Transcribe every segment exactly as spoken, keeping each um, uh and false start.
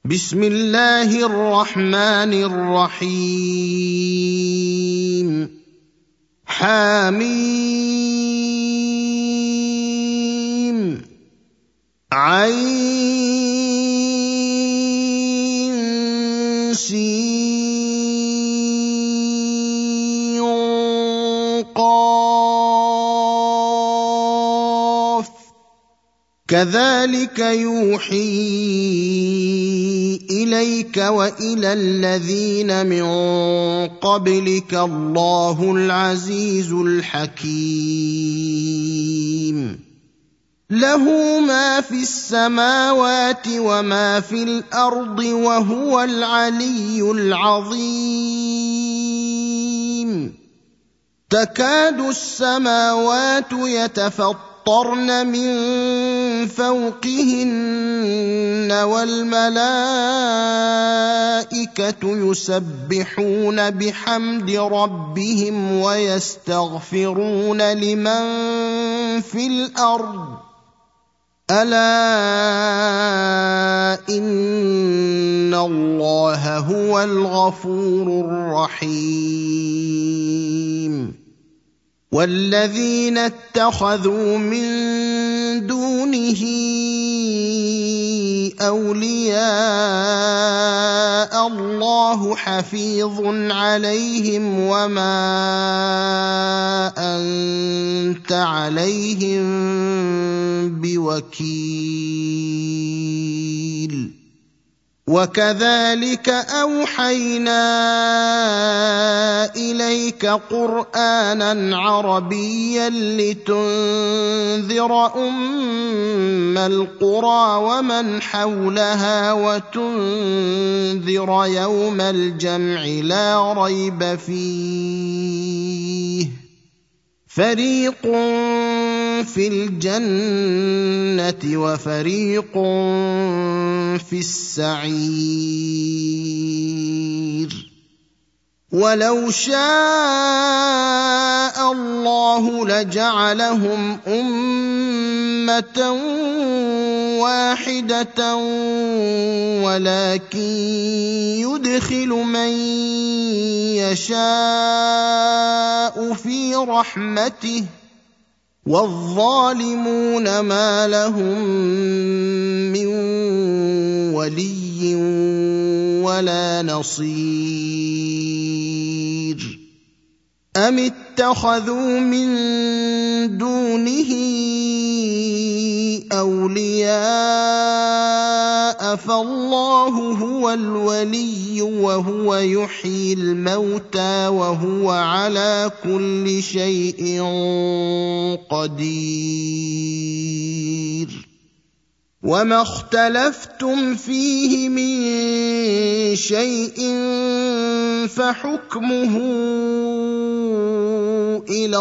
بسم الله الرحمن الرحيم حميم عين سين قاف كذلك يوحي إليك وإلى الذين من قبلك الله العزيز الحكيم له ما في السماوات وما في الأرض وهو العلي العظيم تكاد السماوات يتفطرن من فوقهن والملائكة يسبحون بحمد ربهم ويستغفرون لمن في الأرض ألا إن الله هو الغفور الرحيم والذين اتخذوا من دونه أولياء الله حفيظ عليهم وما أنت عليهم بوكيل وكذلك أوحينا إليك قرآناً عربياً لتنذر أم القرى ومن حولها وتنذر يوم الجمع لا ريب فيه فريق في الجنة وفريق في السعير ولو شاء الله لجعلهم أمة واحدة ولكن يدخل من يشاء في رحمته والظالمون ما لهم من ولي ولا نصير أم اتخذوا من دونه أولياء فالله هو الولي وهو يحيي الموتى وهو على كل شيء قدير وما اختلفتم فيه من شيء فحكمه إلى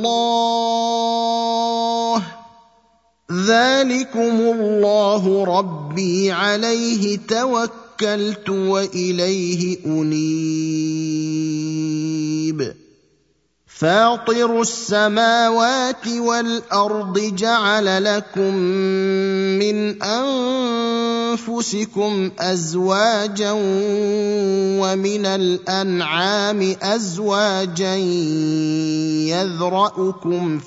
الله ذلكم الله ربي عليه توكلت وإليه أنيب فاطر السماوات والأرض جعل لكم من أنفسكم أزواجا ومن الأنعام أزواجا يذرأكم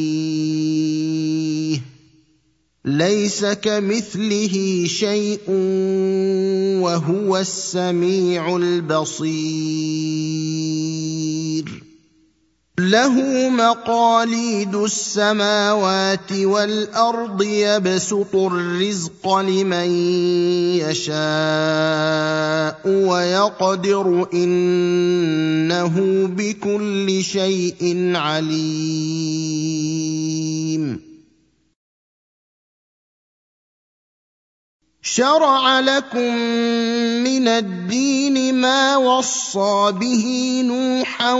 فيه ليس كمثله شيء وهو السميع البصير له مقاليد السماوات والأرض يبسط الرزق لمن يشاء ويقدر إنه بكل شيء عليم شرع لكم من الدين ما وصى به نوحا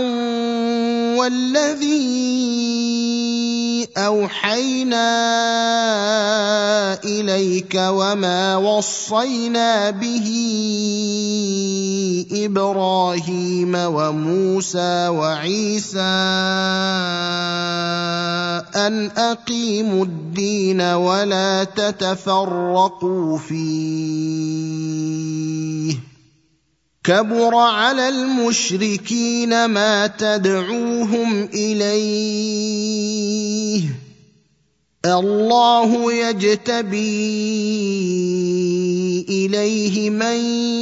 والذي أوحينا إليك وما وصينا به إبراهيم وموسى وعيسى أن أقيموا الدين ولا تتفرقوا فيه كبر على المشركين ما تدعوهم إليه الله يجتبي إليه من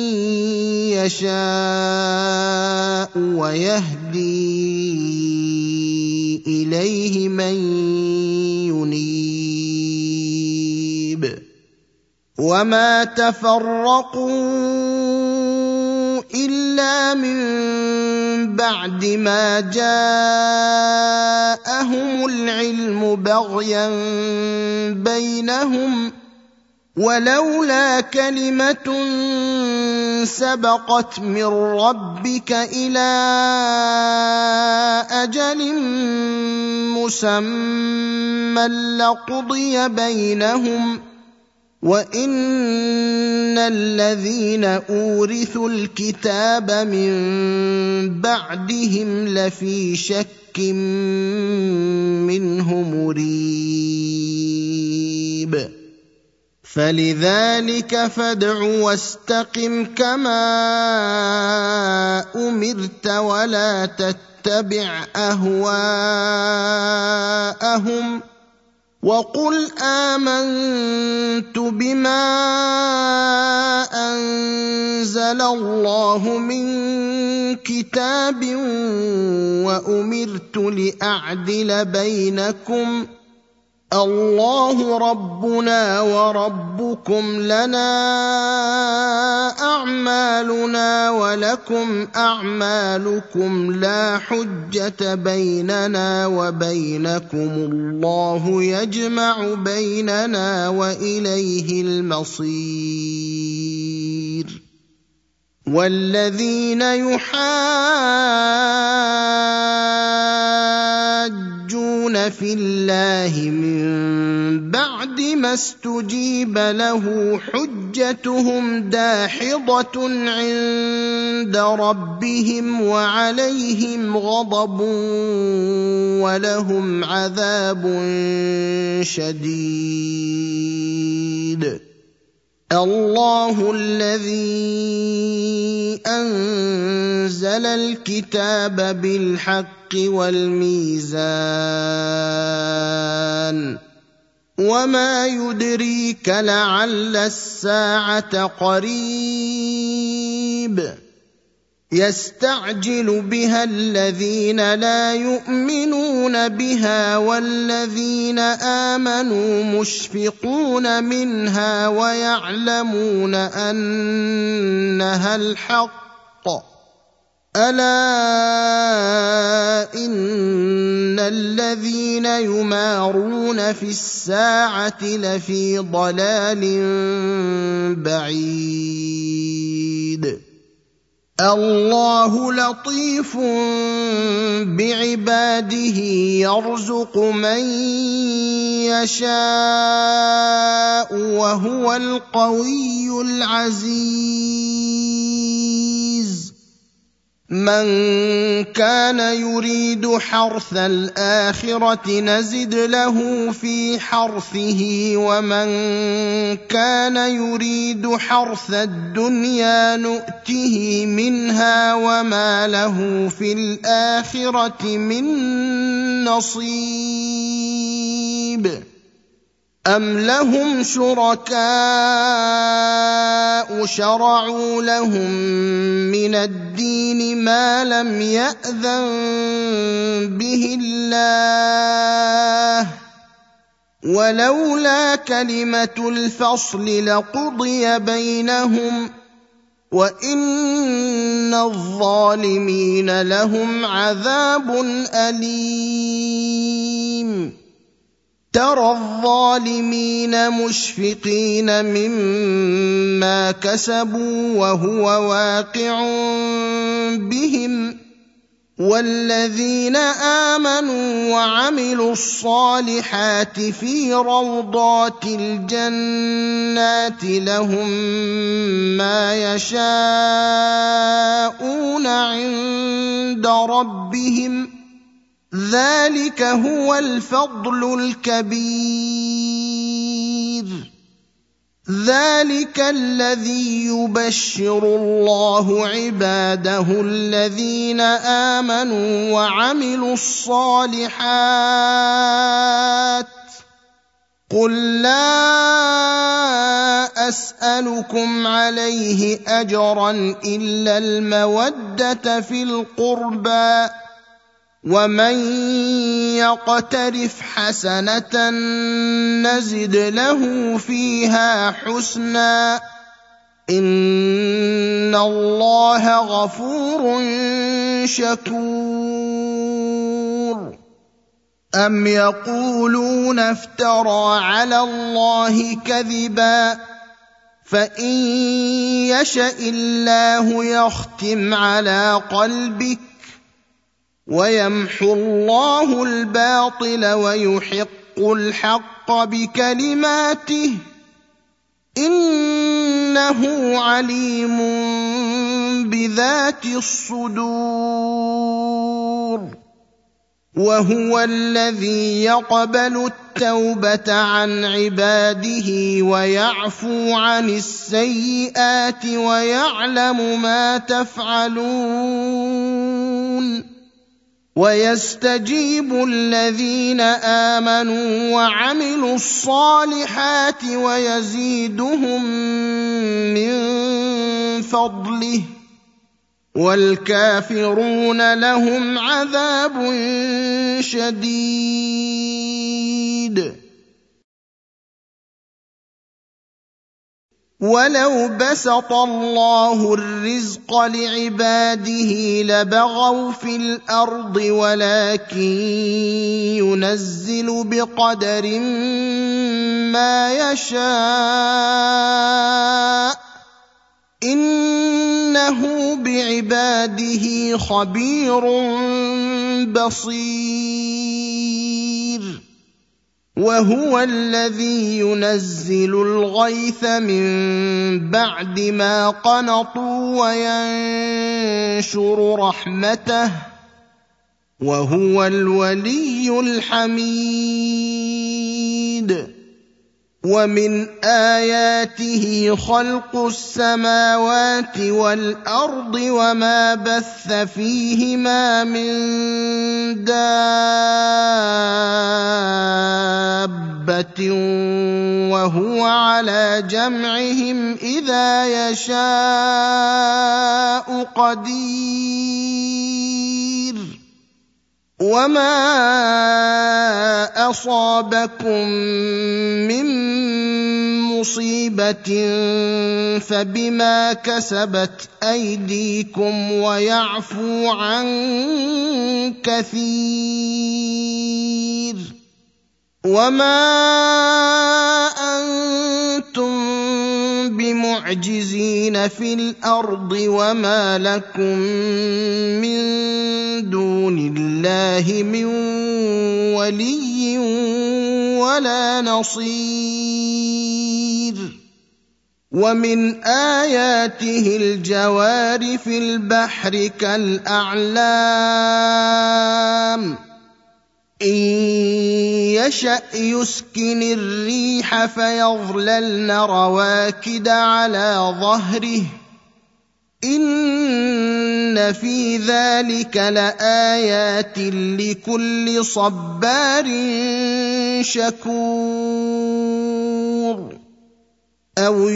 يشاء ويهدي إليه من ينيب وما تفرقوا إلا من بعد ما جاءهم العلم بغيا بينهم ولولا كلمة سبقت من ربك إلى أجل مسمى لقضي بينهم وإن الذين أورثوا الكتاب من بعدهم لفي شك منه مريب فلذلك فادع واستقم كما أمرت ولا تتبع أهواءهم وقل آمنت بما أنزل الله من كتاب وأمرت لأعدل بينكم الله ربنا وربكم لنا أعمالنا ولكم أعمالكم لا حجة بيننا وبينكم الله يجمع بيننا وإليه المصير والذين يحاجون في الله من بعد ما استجيب له حجتهم داحضة عند ربهم وعليهم غضب ولهم عذاب شديد الله الذي أنزل الكتاب بالحق والميزان وما يدريك لعل الساعة قريب يستعجل بها الذين لا يؤمنون بها والذين آمنوا مشفقون منها ويعلمون أنها الحق ألا إن الذين يمارون في الساعة لفي ضلال بعيد الله لطيف بعباده يرزق من يشاء وهو القوي العزيز من كان يريد حرث الآخرة نزد له في حرثه ومن كان يريد حرث الدنيا نؤته منها وما له في الآخرة من نصيب أم لهم شركاء شرعوا لهم من الدين ما لم يأذن به الله ولولا كلمة الفصل لقضي بينهم وإن الظالمين لهم عذاب أليم ترى الظالمين مشفقين مما كسبوا وهو واقع بهم والذين آمنوا وعملوا الصالحات في روضات الجنات لهم ما يشاءون عند ربهم ذلك هو الفضل الكبير ذلك الذي يبشر الله عباده الذين آمنوا وعملوا الصالحات قل لا أسألكم عليه أجرا إلا المودة في القربى ومن يقترف حسنة نزد له فيها حسنا إن الله غفور شكور أم يقولون افترى على الله كذبا فإن يشأ الله يختم على قلبك ويمحو الله الباطل ويحق الحق بكلماته إنه عليم بذات الصدور وهو الذي يقبل التوبة عن عباده ويعفو عن السيئات ويعلم ما تفعلون ويستجيب الذين آمنوا وعملوا الصالحات ويزيدهم من فضله والكافرون لهم عذاب شديد ولو بسط الله الرزق لعباده لبغوا في الأرض ولكن ينزل بقدر ما يشاء إنه بعباده خبير بصير وهو الذي ينزل الغيث من بعد ما قنطوا وينشر رحمته وهو الولي الحميد ومن آياته خلق السماوات والأرض وما بث فيهما من دابة وهو على جمعهم إذا يشاء قدير وما أصابكم من مصيبة فبما كسبت أيديكم ويعفو عن كثير وما أنتم بمعجزين في الأرض وما لكم من دون الله من ولي ولا نصير ومن آياته الجوار في البحر كالأعلام إن يشأ يسكن الريح فيظللن رواكد على ظهره إن في ذلك لآيات لكل صبار شكور أو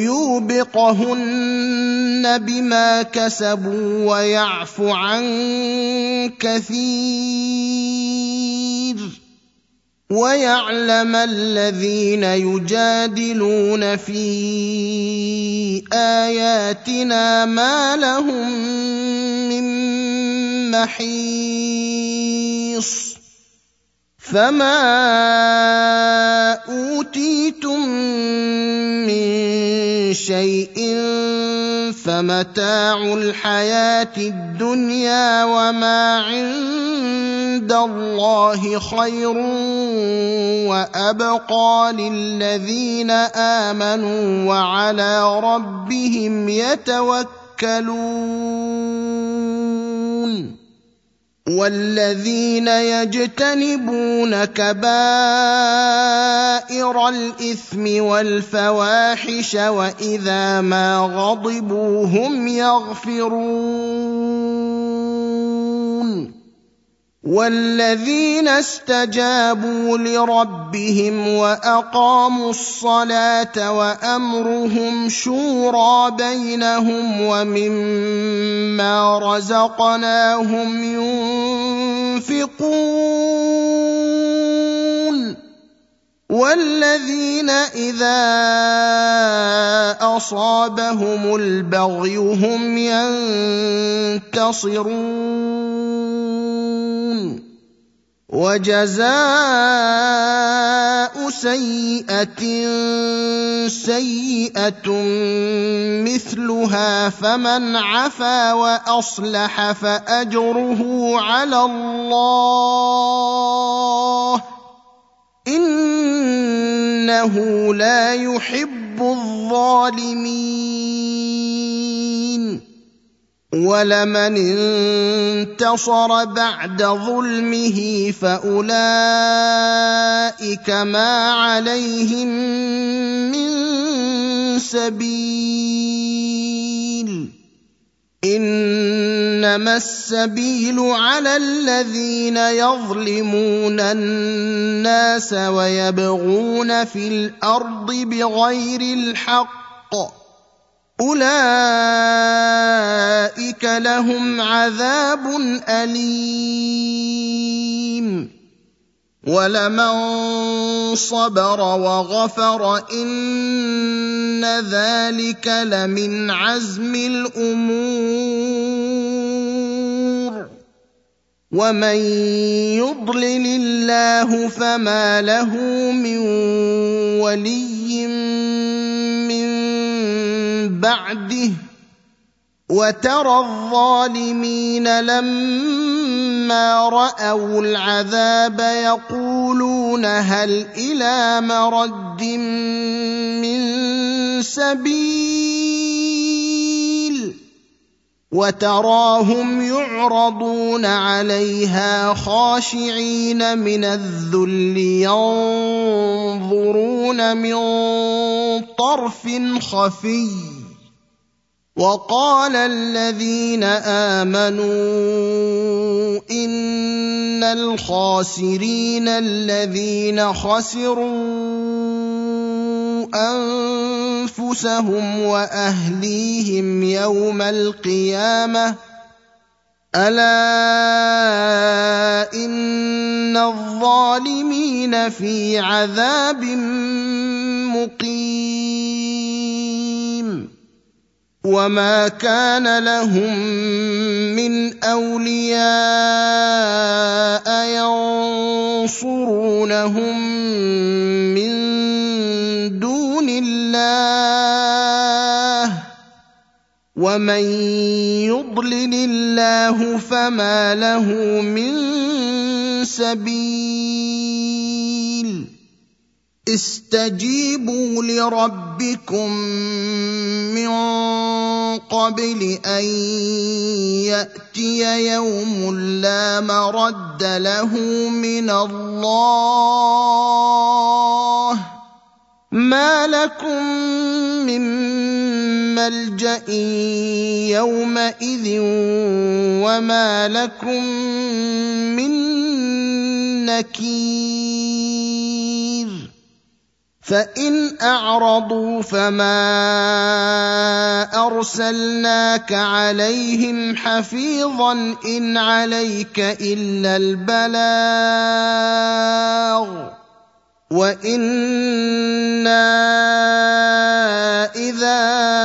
يوبقهن بما كسبوا ويعفو عن كثير ويعلم الذين يجادلون في آياتنا ما لهم من محيص فما أوتيتم من شيء فمتاع الحياة الدنيا وما عند الله خير وأبقى للذين آمنوا وعلى ربهم يتوكلون والذين يجتنبون كبائر الإثم والفواحش وإذا ما غضبوا هم يغفرون والذين استجابوا لربهم وأقاموا الصلاة وأمرهم شورى بينهم ومما رزقناهم ينفقون والذين إذا أصابهم البغي هم ينتصرون وجزاء سيئة سيئة مثلها فمن عفا وأصلح فأجره على الله إنه لا يحب الظالمين ولمن انتصر بعد ظلمه فأولئك ما عليهم من سبيل إنما السبيل على الذين يظلمون الناس ويبغون في الأرض بغير الحق أولئك لهم عذاب أليم ولمن صبر وغفر إن ذلك لمن عزم الأمور ومن يضلل الله فما له من ولي من بعده وترى الظالمين لما رأوا العذاب يقولون هل إلى مرد من سبيل وتراهم يعرضون عليها خاشعين من الذل ينظرون من طرف خفي وقال الذين آمنوا إن الخاسرين الذين خسروا أنفسهم وأهليهم يوم القيامة ألا إن الظالمين في عذاب مقيم وما كان لهم من أولياء ينصرونهم من دون الله ومن يضلل الله فما له من سبيل استجيبوا لربكم من قبل أن يأتي يوم لا مرد له من الله ما لكم من ملجأ يومئذ وما لكم من نكير فإن أعرضوا فما أرسلناك عليهم حفيظا إن عليك إلا البلاغ وإنا إذا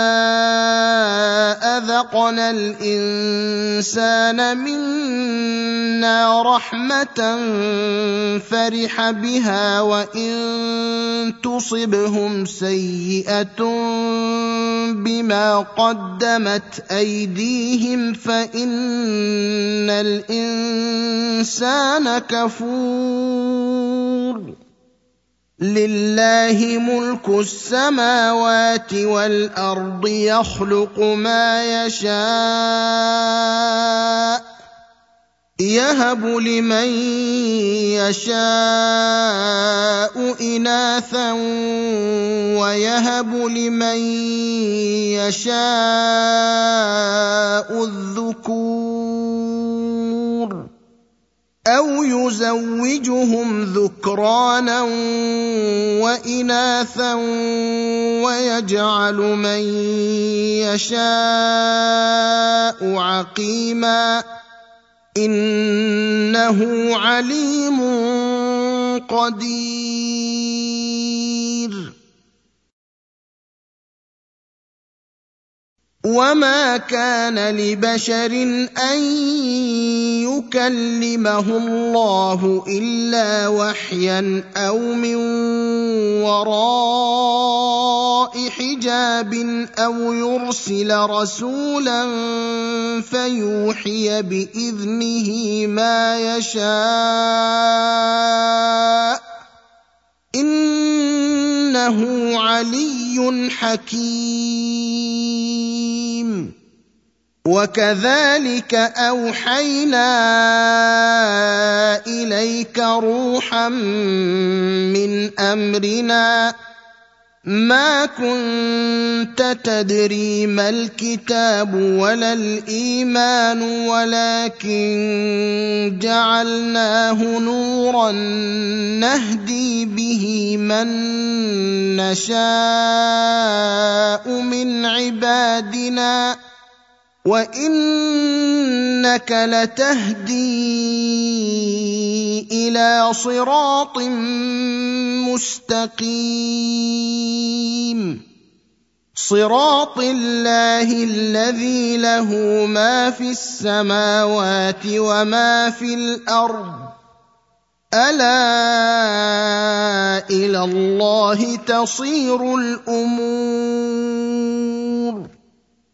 أذقنا الإنسان منا رحمة فرح بها وإن تصبهم سيئة بما قدمت أيديهم فإن الإنسان كفور لله ملك السماوات والأرض يخلق ما يشاء يهب لمن يشاء إناثا ويهب لمن يشاء الذكور أو يزوجهم ذكرانا وإناثا ويجعل من يشاء عقيما إنه عليم قدير وما كان لبشر أن يكلمه الله إلا وحيا أو من وراء حجاب أو يرسل رسولا فيوحي بإذنه ما يشاء إنه علي حكيم وكذلك أوحينا إليك روحا من أمرنا ما كنت تدري ما الكتاب ولا الإيمان ولكن جعلناه نورا نهدي به من نشاء من عبادنا وإنك لتهدي إلى صراط مستقيم صراط الله الذي له ما في السماوات وما في الأرض ألا إلى الله تصير الأمور